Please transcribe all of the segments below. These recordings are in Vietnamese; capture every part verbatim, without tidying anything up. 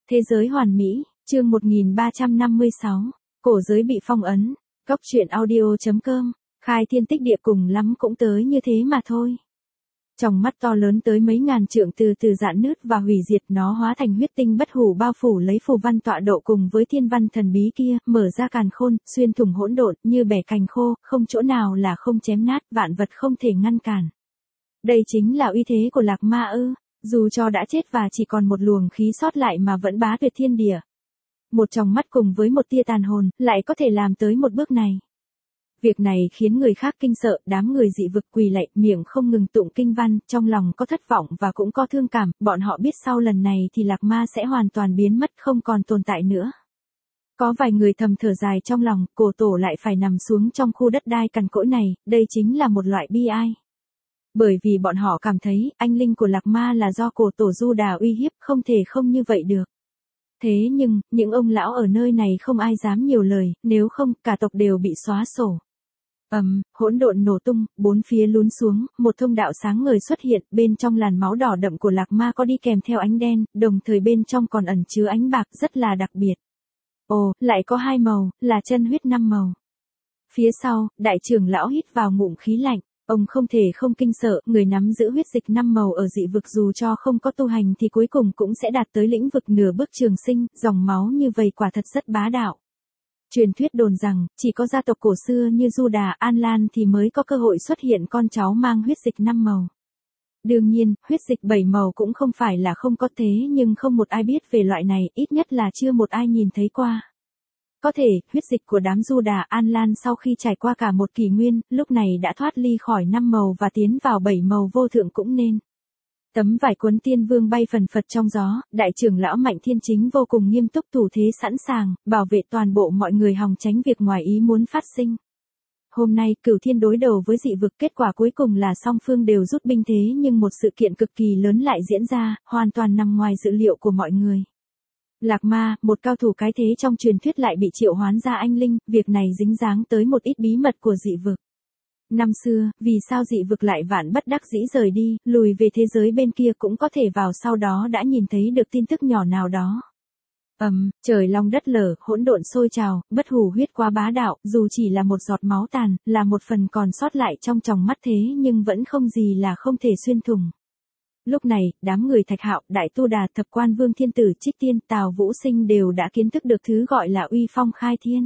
Thế giới hoàn mỹ, chương một nghìn ba trăm năm mươi sáu, cổ giới bị phong ấn, Cóc truyện audio chấm com, khai thiên tích địa cùng lắm cũng tới như thế mà thôi. Trong mắt to lớn tới mấy ngàn trượng từ từ rạn nứt và hủy diệt, nó hóa thành huyết tinh bất hủ bao phủ lấy phù văn tọa độ cùng với thiên văn thần bí kia, mở ra càn khôn, xuyên thủng hỗn độn, như bẻ cành khô, không chỗ nào là không chém nát, vạn vật không thể ngăn cản. Đây chính là uy thế của Lạc Ma ư? Dù cho đã chết và chỉ còn một luồng khí sót lại mà vẫn bá tuyệt thiên địa. Một tròng mắt cùng với một tia tàn hồn, lại có thể làm tới một bước này. Việc này khiến người khác kinh sợ, đám người dị vực quỳ lạy, miệng không ngừng tụng kinh văn, trong lòng có thất vọng và cũng có thương cảm, bọn họ biết sau lần này thì Lạc Ma sẽ hoàn toàn biến mất, không còn tồn tại nữa. Có vài người thầm thở dài trong lòng, cổ tổ lại phải nằm xuống trong khu đất đai cằn cỗi này, đây chính là một loại bi ai. Bởi vì bọn họ cảm thấy, anh linh của Lạc Ma là do cổ tổ Du Đà uy hiếp, không thể không như vậy được. Thế nhưng, những ông lão ở nơi này không ai dám nhiều lời, nếu không, cả tộc đều bị xóa sổ. Ầm, um, hỗn độn nổ tung, bốn phía lún xuống, một thông đạo sáng ngời xuất hiện, bên trong làn máu đỏ đậm của Lạc Ma có đi kèm theo ánh đen, đồng thời bên trong còn ẩn chứa ánh bạc rất là đặc biệt. Ồ, lại có hai màu, là chân huyết năm màu. Phía sau, đại trưởng lão hít vào ngụm khí lạnh. Ông không thể không kinh sợ, người nắm giữ huyết dịch năm màu ở dị vực dù cho không có tu hành thì cuối cùng cũng sẽ đạt tới lĩnh vực nửa bước trường sinh, dòng máu như vậy quả thật rất bá đạo. Truyền thuyết đồn rằng, chỉ có gia tộc cổ xưa như Du Đà, An Lan thì mới có cơ hội xuất hiện con cháu mang huyết dịch năm màu. Đương nhiên, huyết dịch bảy màu cũng không phải là không có thế nhưng không một ai biết về loại này, ít nhất là chưa một ai nhìn thấy qua. Có thể, huyết dịch của đám Du Đà An Lan sau khi trải qua cả một kỷ nguyên, lúc này đã thoát ly khỏi năm màu và tiến vào bảy màu vô thượng cũng nên. Tấm vải cuốn tiên vương bay phần phật trong gió, đại trưởng lão Mạnh Thiên Chính vô cùng nghiêm túc thủ thế sẵn sàng, bảo vệ toàn bộ mọi người hòng tránh việc ngoài ý muốn phát sinh. Hôm nay, Cửu Thiên đối đầu với dị vực, kết quả cuối cùng là song phương đều rút binh thế nhưng một sự kiện cực kỳ lớn lại diễn ra, hoàn toàn nằm ngoài dự liệu của mọi người. Lạc Ma, một cao thủ cái thế trong truyền thuyết lại bị triệu hoán ra anh linh, việc này dính dáng tới một ít bí mật của dị vực. Năm xưa, vì sao dị vực lại vạn bất đắc dĩ rời đi, lùi về thế giới bên kia cũng có thể vào sau đó đã nhìn thấy được tin tức nhỏ nào đó. Ầm, um, trời long đất lở, hỗn độn sôi trào, bất hủ huyết quá bá đạo, dù chỉ là một giọt máu tàn, là một phần còn sót lại trong tròng mắt thế nhưng vẫn không gì là không thể xuyên thủng. Lúc này, đám người Thạch Hạo, Đại Tu Đà, Thập Quan Vương Thiên Tử, Trích Tiên, Tào Vũ Sinh đều đã kiến thức được thứ gọi là uy phong khai thiên.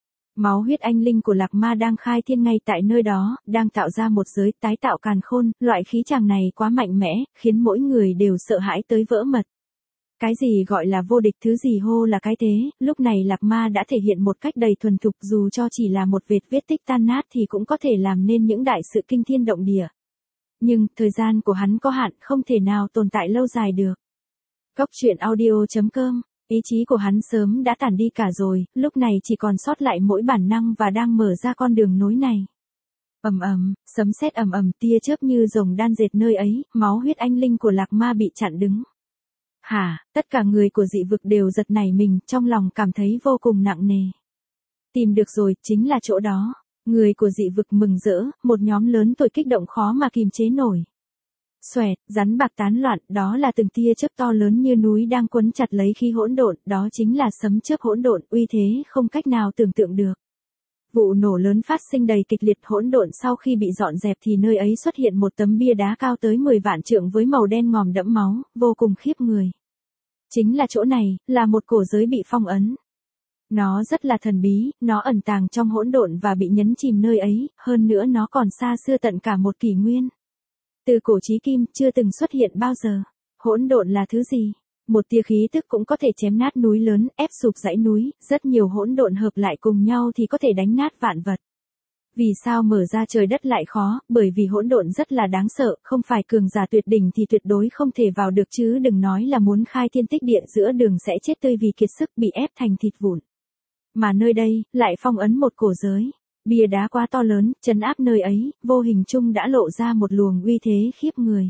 Máu huyết anh linh của Lạc Ma đang khai thiên ngay tại nơi đó, đang tạo ra một giới tái tạo càn khôn, loại khí chàng này quá mạnh mẽ, khiến mỗi người đều sợ hãi tới vỡ mật. Cái gì gọi là vô địch, thứ gì hô là cái thế, lúc này Lạc Ma đã thể hiện một cách đầy thuần thục, dù cho chỉ là một vệt vết tích tan nát thì cũng có thể làm nên những đại sự kinh thiên động địa. Nhưng, thời gian của hắn có hạn, không thể nào tồn tại lâu dài được. Cóc truyện audio chấm com, ý chí của hắn sớm đã tản đi cả rồi, lúc này chỉ còn sót lại mỗi bản năng và đang mở ra con đường nối này. Ầm ầm, sấm sét ầm ầm, tia chớp như rồng đan dệt nơi ấy, máu huyết anh linh của Lạc Ma bị chặn đứng. Hả, tất cả người của dị vực đều giật nảy mình, trong lòng cảm thấy vô cùng nặng nề. Tìm được rồi, chính là chỗ đó. Người của dị vực mừng rỡ, một nhóm lớn tuổi kích động khó mà kìm chế nổi. Xoẹt, rắn bạc tán loạn, đó là từng tia chớp to lớn như núi đang quấn chặt lấy khí hỗn độn, đó chính là sấm chớp hỗn độn, uy thế không cách nào tưởng tượng được. Vụ nổ lớn phát sinh đầy kịch liệt, hỗn độn sau khi bị dọn dẹp thì nơi ấy xuất hiện một tấm bia đá cao tới mười vạn trượng với màu đen ngòm đẫm máu, vô cùng khiếp người. Chính là chỗ này, là một cổ giới bị phong ấn. Nó rất là thần bí, nó ẩn tàng trong hỗn độn và bị nhấn chìm nơi ấy, hơn nữa nó còn xa xưa tận cả một kỷ nguyên. Từ cổ chí kim, chưa từng xuất hiện bao giờ. Hỗn độn là thứ gì? Một tia khí tức cũng có thể chém nát núi lớn, ép sụp dãy núi, rất nhiều hỗn độn hợp lại cùng nhau thì có thể đánh nát vạn vật. Vì sao mở ra trời đất lại khó? Bởi vì hỗn độn rất là đáng sợ, không phải cường giả tuyệt đỉnh thì tuyệt đối không thể vào được, chứ đừng nói là muốn khai thiên tích địa, giữa đường sẽ chết tươi vì kiệt sức, bị ép thành thịt vụn. Mà nơi đây, lại phong ấn một cổ giới. Bia đá quá to lớn, trấn áp nơi ấy, vô hình chung đã lộ ra một luồng uy thế khiếp người.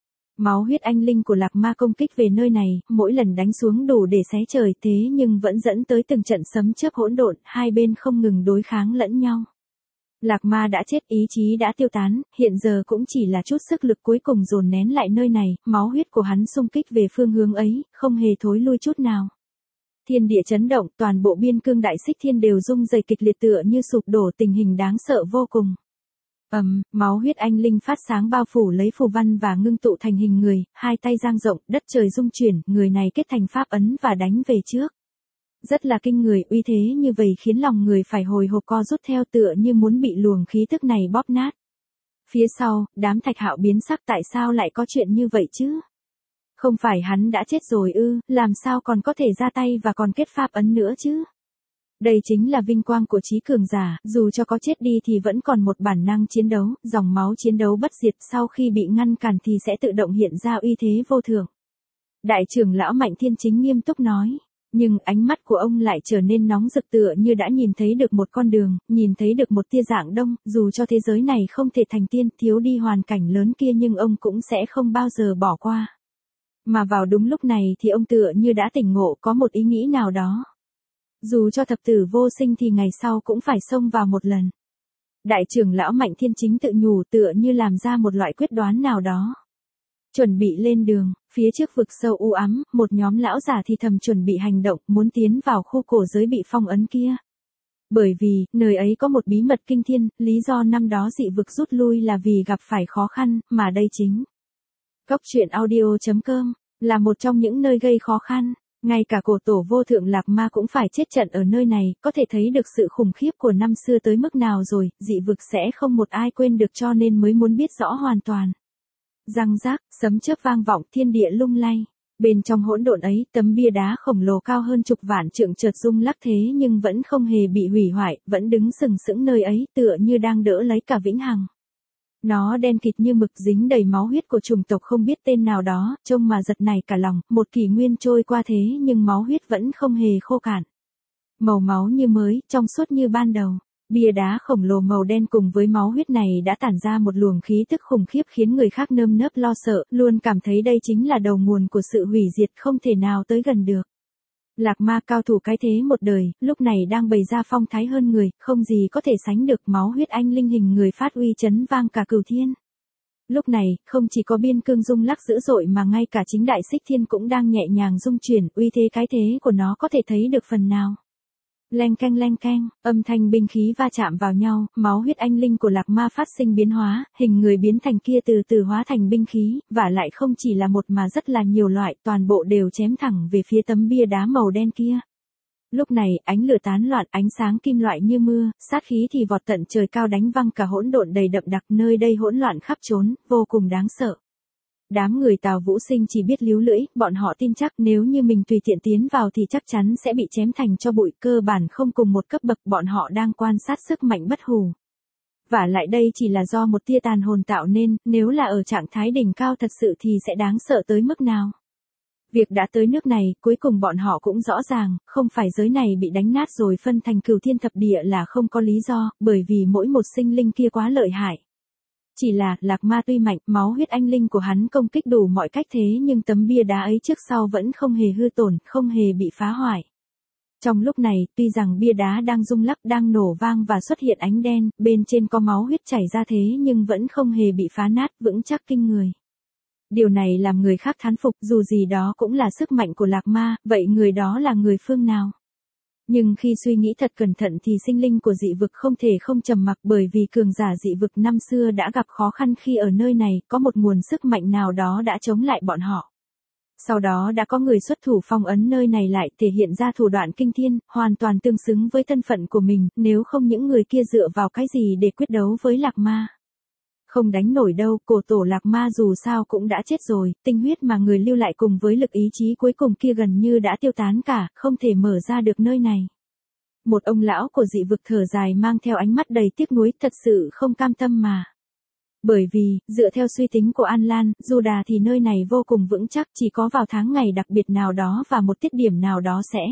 Máu huyết anh linh của Lạc Ma công kích về nơi này, mỗi lần đánh xuống đủ để xé trời, thế nhưng vẫn dẫn tới từng trận sấm chớp hỗn độn, hai bên không ngừng đối kháng lẫn nhau. Lạc Ma đã chết, ý chí đã tiêu tán, hiện giờ cũng chỉ là chút sức lực cuối cùng dồn nén lại nơi này, máu huyết của hắn xung kích về phương hướng ấy, không hề thối lui chút nào. Thiên địa chấn động, toàn bộ biên cương đại xích thiên đều rung rẩy kịch liệt tựa như sụp đổ, tình hình đáng sợ vô cùng. Ầm, um, máu huyết anh linh phát sáng bao phủ lấy phù văn và ngưng tụ thành hình người, hai tay dang rộng, đất trời rung chuyển, người này kết thành pháp ấn và đánh về trước. Rất là kinh người, uy thế như vậy khiến lòng người phải hồi hộp co rút theo tựa như muốn bị luồng khí tức này bóp nát. Phía sau, đám Thạch Hạo biến sắc, tại sao lại có chuyện như vậy chứ? Không phải hắn đã chết rồi ư, làm sao còn có thể ra tay và còn kết pháp ấn nữa chứ? Đây chính là vinh quang của trí cường giả, dù cho có chết đi thì vẫn còn một bản năng chiến đấu, dòng máu chiến đấu bất diệt, sau khi bị ngăn cản thì sẽ tự động hiện ra uy thế vô thượng. Đại trưởng lão Mạnh Thiên Chính nghiêm túc nói, nhưng ánh mắt của ông lại trở nên nóng rực tựa như đã nhìn thấy được một con đường, nhìn thấy được một tia dạng đông, dù cho thế giới này không thể thành tiên, thiếu đi hoàn cảnh lớn kia nhưng ông cũng sẽ không bao giờ bỏ qua. Mà vào đúng lúc này thì ông tựa như đã tỉnh ngộ, có một ý nghĩ nào đó. Dù cho thập tử vô sinh thì ngày sau cũng phải xông vào một lần. Đại trưởng lão Mạnh Thiên Chính tự nhủ tựa như làm ra một loại quyết đoán nào đó. Chuẩn bị lên đường, phía trước vực sâu u ám, một nhóm lão già thì thầm chuẩn bị hành động, muốn tiến vào khu cổ giới bị phong ấn kia. Bởi vì, nơi ấy có một bí mật kinh thiên, lý do năm đó dị vực rút lui là vì gặp phải khó khăn, mà đây chính. Cốc truyện audio chấm com, là một trong những nơi gây khó khăn. Ngay cả cổ tổ vô thượng Lạc Ma cũng phải chết trận ở nơi này, có thể thấy được sự khủng khiếp của năm xưa tới mức nào rồi, dị vực sẽ không một ai quên được cho nên mới muốn biết rõ hoàn toàn. Răng rác, sấm chớp vang vọng, thiên địa lung lay. Bên trong hỗn độn ấy, tấm bia đá khổng lồ cao hơn chục vạn trượng chợt rung lắc thế nhưng vẫn không hề bị hủy hoại, vẫn đứng sừng sững nơi ấy tựa như đang đỡ lấy cả vĩnh hằng. Nó đen kịt như mực, dính đầy máu huyết của chủng tộc không biết tên nào đó, trông mà giật nảy cả lòng, một kỷ nguyên trôi qua thế nhưng máu huyết vẫn không hề khô cạn. Màu máu như mới, trong suốt như ban đầu. Bia đá khổng lồ màu đen cùng với máu huyết này đã tản ra một luồng khí tức khủng khiếp khiến người khác nơm nớp lo sợ, luôn cảm thấy đây chính là đầu nguồn của sự hủy diệt không thể nào tới gần được. Lạc Ma cao thủ cái thế một đời, lúc này đang bày ra phong thái hơn người, không gì có thể sánh được, máu huyết anh linh hình người phát uy chấn vang cả cửu thiên. Lúc này, không chỉ có biên cương rung lắc dữ dội mà ngay cả chính đại xích thiên cũng đang nhẹ nhàng rung chuyển, uy thế cái thế của nó có thể thấy được phần nào. Leng keng leng keng, âm thanh binh khí va chạm vào nhau, máu huyết anh linh của Lạc Ma phát sinh biến hóa, hình người biến thành kia từ từ hóa thành binh khí, và lại không chỉ là một mà rất là nhiều loại, toàn bộ đều chém thẳng về phía tấm bia đá màu đen kia. Lúc này, ánh lửa tán loạn, ánh sáng kim loại như mưa, sát khí thì vọt tận trời cao đánh văng cả hỗn độn đầy đậm đặc, nơi đây hỗn loạn khắp trốn, vô cùng đáng sợ. Đám người Tào Vũ Sinh chỉ biết líu lưỡi, bọn họ tin chắc nếu như mình tùy tiện tiến vào thì chắc chắn sẽ bị chém thành cho bụi, cơ bản không cùng một cấp bậc, bọn họ đang quan sát sức mạnh bất hủ. Và lại đây chỉ là do một tia tàn hồn tạo nên, nếu là ở trạng thái đỉnh cao thật sự thì sẽ đáng sợ tới mức nào. Việc đã tới nước này, cuối cùng bọn họ cũng rõ ràng, không phải giới này bị đánh nát rồi phân thành cửu thiên thập địa là không có lý do, bởi vì mỗi một sinh linh kia quá lợi hại. Chỉ là, Lạc Ma tuy mạnh, máu huyết anh linh của hắn công kích đủ mọi cách thế nhưng tấm bia đá ấy trước sau vẫn không hề hư tổn, không hề bị phá hoại. Trong lúc này, tuy rằng bia đá đang rung lắc, đang nổ vang và xuất hiện ánh đen, bên trên có máu huyết chảy ra thế nhưng vẫn không hề bị phá nát, vững chắc kinh người. Điều này làm người khác thán phục, dù gì đó cũng là sức mạnh của Lạc Ma, vậy người đó là người phương nào? Nhưng khi suy nghĩ thật cẩn thận thì sinh linh của dị vực không thể không trầm mặc, bởi vì cường giả dị vực năm xưa đã gặp khó khăn khi ở nơi này, có một nguồn sức mạnh nào đó đã chống lại bọn họ. Sau đó đã có người xuất thủ phong ấn nơi này lại, thể hiện ra thủ đoạn kinh thiên, hoàn toàn tương xứng với thân phận của mình, nếu không những người kia dựa vào cái gì để quyết đấu với Lạc Ma. Không đánh nổi đâu, cổ tổ Lạc Ma dù sao cũng đã chết rồi, tinh huyết mà người lưu lại cùng với lực ý chí cuối cùng kia gần như đã tiêu tán cả, không thể mở ra được nơi này. Một ông lão của dị vực thở dài mang theo ánh mắt đầy tiếc nuối, thật sự không cam tâm mà. Bởi vì, dựa theo suy tính của An Lan, dù đà thì nơi này vô cùng vững chắc, chỉ có vào tháng ngày đặc biệt nào đó và một tiết điểm nào đó sẽ.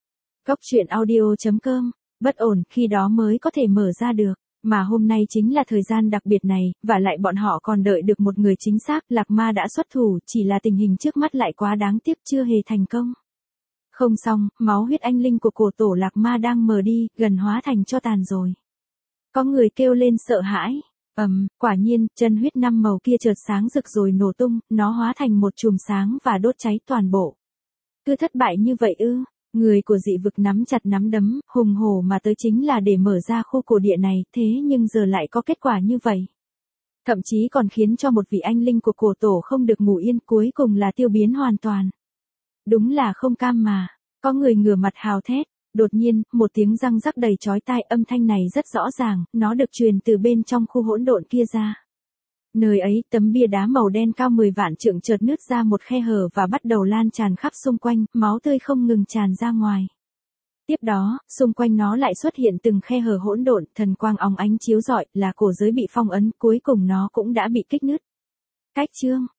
Cốc truyện audio chấm com, bất ổn, khi đó mới có thể mở ra được. Mà hôm nay chính là thời gian đặc biệt này, và lại bọn họ còn đợi được một người chính xác, Lạc Ma đã xuất thủ, chỉ là tình hình trước mắt lại quá đáng tiếc chưa hề thành công. Không xong, máu huyết anh linh của cổ tổ Lạc Ma đang mờ đi, gần hóa thành tro tàn rồi. Có người kêu lên sợ hãi, ầm, um, quả nhiên, chân huyết năm màu kia chợt sáng rực rồi nổ tung, nó hóa thành một chùm sáng và đốt cháy toàn bộ. Cứ thất bại như vậy ư? Người của dị vực nắm chặt nắm đấm, hùng hổ mà tới chính là để mở ra khu cổ địa này, thế nhưng giờ lại có kết quả như vậy. Thậm chí còn khiến cho một vị anh linh của cổ tổ không được ngủ yên, cuối cùng là tiêu biến hoàn toàn. Đúng là không cam mà. Có người ngửa mặt hào thét. Đột nhiên, một tiếng răng rắc đầy chói tai, âm thanh này rất rõ ràng, nó được truyền từ bên trong khu hỗn độn kia ra. Nơi ấy, tấm bia đá màu đen cao mười vạn trượng chợt nứt ra một khe hở và bắt đầu lan tràn khắp xung quanh, máu tươi không ngừng tràn ra ngoài. Tiếp đó, xung quanh nó lại xuất hiện từng khe hở hỗn độn, thần quang óng ánh chiếu rọi, là cổ giới bị phong ấn, cuối cùng nó cũng đã bị kích nứt. Cách chương